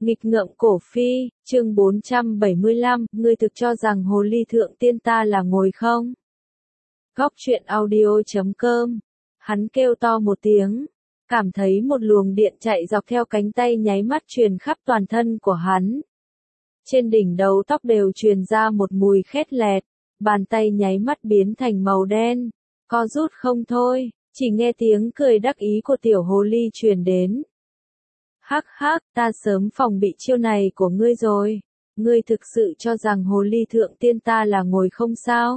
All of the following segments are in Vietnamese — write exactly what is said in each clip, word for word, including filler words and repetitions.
Nghịch ngợm cổ phi, chương bốn trăm bảy mươi lăm, ngươi thực cho rằng hồ ly thượng tiên ta là ngồi không? Góc truyện audio chấm com. Hắn kêu to một tiếng, cảm thấy một luồng điện chạy dọc theo cánh tay nháy mắt truyền khắp toàn thân của hắn. Trên đỉnh đầu tóc đều truyền ra một mùi khét lẹt, bàn tay nháy mắt biến thành màu đen, co rút không thôi, chỉ nghe tiếng cười đắc ý của tiểu hồ ly truyền đến. Hắc hắc, ta sớm phòng bị chiêu này của ngươi rồi, ngươi thực sự cho rằng hồ ly thượng tiên ta là ngồi không sao?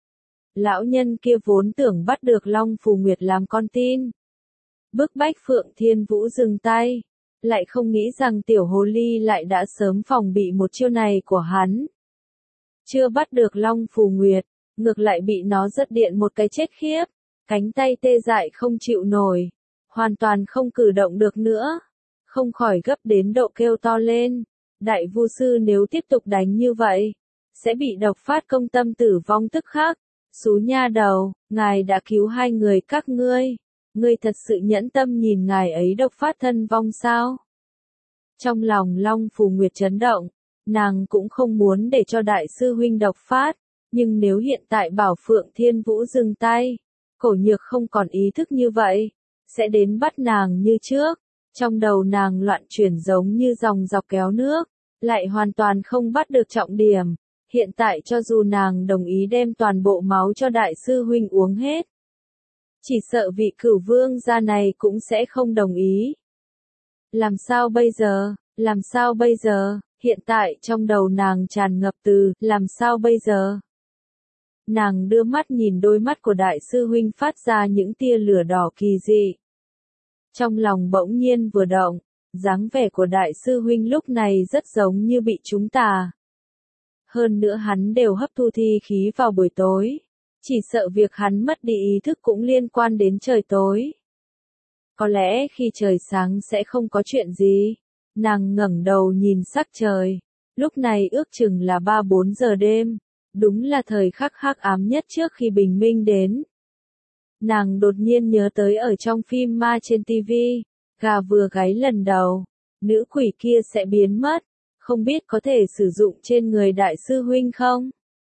Lão nhân kia vốn tưởng bắt được Long Phù Nguyệt làm con tin, bức bách Phượng Thiên Vũ dừng tay, lại không nghĩ rằng tiểu hồ ly lại đã sớm phòng bị một chiêu này của hắn. Chưa bắt được Long Phù Nguyệt, ngược lại bị nó giật điện một cái chết khiếp, cánh tay tê dại không chịu nổi, hoàn toàn không cử động được nữa, không khỏi gấp đến độ kêu to lên. Đại vu sư nếu tiếp tục đánh như vậy, sẽ bị độc phát công tâm tử vong tức khắc. Xú nha đầu, ngài đã cứu hai người các ngươi, ngươi thật sự nhẫn tâm nhìn ngài ấy độc phát thân vong sao? Trong lòng Long Phù Nguyệt chấn động, nàng cũng không muốn để cho đại sư huynh độc phát, nhưng nếu hiện tại bảo Phượng Thiên Vũ dừng tay, Cổ Nhược không còn ý thức như vậy, sẽ đến bắt nàng như trước. Trong đầu nàng loạn chuyển giống như dòng dọc kéo nước, lại hoàn toàn không bắt được trọng điểm. Hiện tại cho dù nàng đồng ý đem toàn bộ máu cho đại sư huynh uống hết, chỉ sợ vị cửu vương gia này cũng sẽ không đồng ý. Làm sao bây giờ, làm sao bây giờ, hiện tại trong đầu nàng tràn ngập từ, làm sao bây giờ. Nàng đưa mắt nhìn đôi mắt của đại sư huynh phát ra những tia lửa đỏ kỳ dị. Trong lòng bỗng nhiên vừa động, dáng vẻ của đại sư huynh lúc này rất giống như bị trúng tà. Hơn nữa hắn đều hấp thu thi khí vào buổi tối, chỉ sợ việc hắn mất đi ý thức cũng liên quan đến trời tối. Có lẽ khi trời sáng sẽ không có chuyện gì. Nàng ngẩng đầu nhìn sắc trời, lúc này ước chừng là ba bốn giờ đêm, đúng là thời khắc hắc ám nhất trước khi bình minh đến. Nàng đột nhiên nhớ tới ở trong phim ma trên tivi, gà vừa gáy lần đầu, nữ quỷ kia sẽ biến mất, không biết có thể sử dụng trên người đại sư huynh không?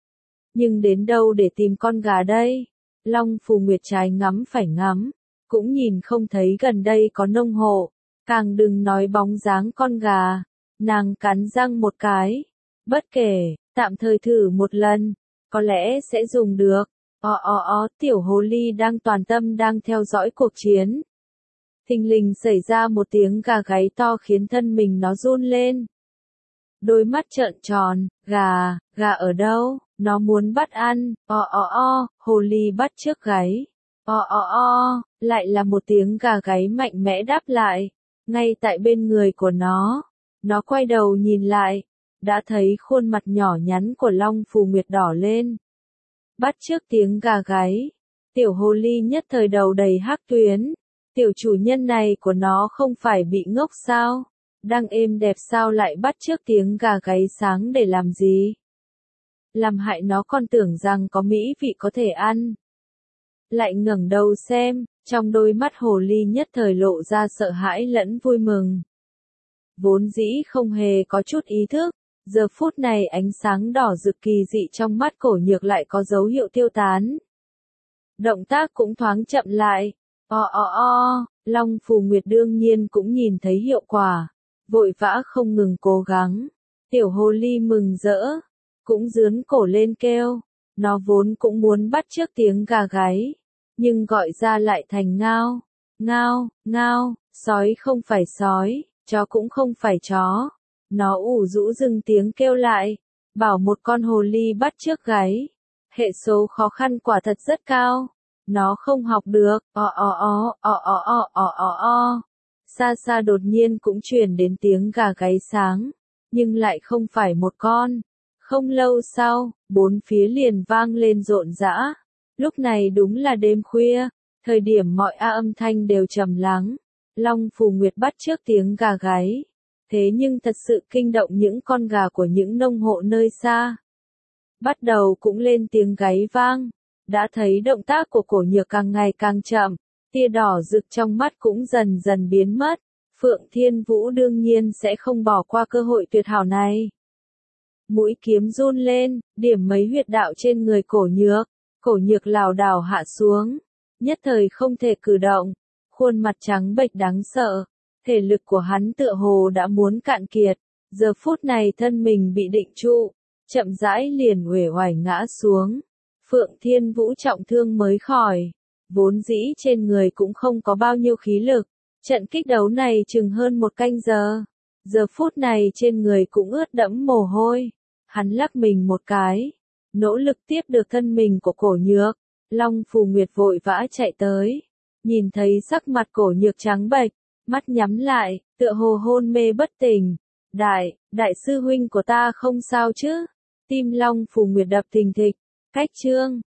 Nhưng đến đâu để tìm con gà đây? Long Phù Nguyệt trái ngắm phải ngắm, cũng nhìn không thấy gần đây có nông hộ, càng đừng nói bóng dáng con gà. Nàng cắn răng một cái, bất kể, tạm thời thử một lần, có lẽ sẽ dùng được. O o o, tiểu hồ ly đang toàn tâm đang theo dõi cuộc chiến. Thình lình xảy ra một tiếng gà gáy to khiến thân mình nó run lên. Đôi mắt trợn tròn, gà, gà ở đâu, nó muốn bắt ăn, o o o, hồ ly bắt trước gáy. O o o, lại là một tiếng gà gáy mạnh mẽ đáp lại, ngay tại bên người của nó. Nó quay đầu nhìn lại, đã thấy khuôn mặt nhỏ nhắn của Long Phù Nguyệt đỏ lên. Bắt trước tiếng gà gáy, tiểu hồ ly nhất thời đầu đầy hắc tuyến, tiểu chủ nhân này của nó không phải bị ngốc sao, đang êm đẹp sao lại bắt trước tiếng gà gáy sáng để làm gì? Làm hại nó còn tưởng rằng có mỹ vị có thể ăn. Lại ngẩng đầu xem, trong đôi mắt hồ ly nhất thời lộ ra sợ hãi lẫn vui mừng. Vốn dĩ không hề có chút ý thức. Giờ phút này ánh sáng đỏ rực kỳ dị trong mắt Cổ Nhược lại có dấu hiệu tiêu tán. Động tác cũng thoáng chậm lại. O o o, Long Phù Nguyệt đương nhiên cũng nhìn thấy hiệu quả, vội vã không ngừng cố gắng. Tiểu hồ ly mừng rỡ, cũng dướn cổ lên kêu. Nó vốn cũng muốn bắt chước tiếng gà gáy, nhưng gọi ra lại thành ngao, ngao, ngao, sói không phải sói, chó cũng không phải chó. Nó ủ rũ dừng tiếng kêu lại, bảo một con hồ ly bắt trước gáy. Hệ số khó khăn quả thật rất cao. Nó không học được, o o o, o o o, o o o. Xa xa đột nhiên cũng truyền đến tiếng gà gáy sáng, nhưng lại không phải một con. Không lâu sau, bốn phía liền vang lên rộn rã. Lúc này đúng là đêm khuya, thời điểm mọi a âm thanh đều trầm lắng. Long Phù Nguyệt bắt trước tiếng gà gáy. Thế nhưng thật sự kinh động những con gà của những nông hộ nơi xa. Bắt đầu cũng lên tiếng gáy vang, đã thấy động tác của Cổ Nhược càng ngày càng chậm, tia đỏ rực trong mắt cũng dần dần biến mất, Phượng Thiên Vũ đương nhiên sẽ không bỏ qua cơ hội tuyệt hảo này. Mũi kiếm run lên, điểm mấy huyệt đạo trên người cổ nhược. Cổ nhược lảo đảo hạ xuống, nhất thời không thể cử động, khuôn mặt trắng bệch đáng sợ. Thể lực của hắn tựa hồ đã muốn cạn kiệt, giờ phút này thân mình bị định trụ, chậm rãi liền uể oải ngã xuống. Phượng Thiên Vũ trọng thương mới khỏi, vốn dĩ trên người cũng không có bao nhiêu khí lực. Trận kích đấu này chừng hơn một canh giờ, giờ phút này trên người cũng ướt đẫm mồ hôi. Hắn lắc mình một cái, nỗ lực tiếp được thân mình của cổ nhược. Long Phù Nguyệt vội vã chạy tới, nhìn thấy sắc mặt cổ nhược trắng bệch, mắt nhắm lại, tựa hồ hôn mê bất tỉnh. Đại, đại sư huynh của ta không sao chứ? Tim Long Phù Nguyệt đập thình thịch. Cách chương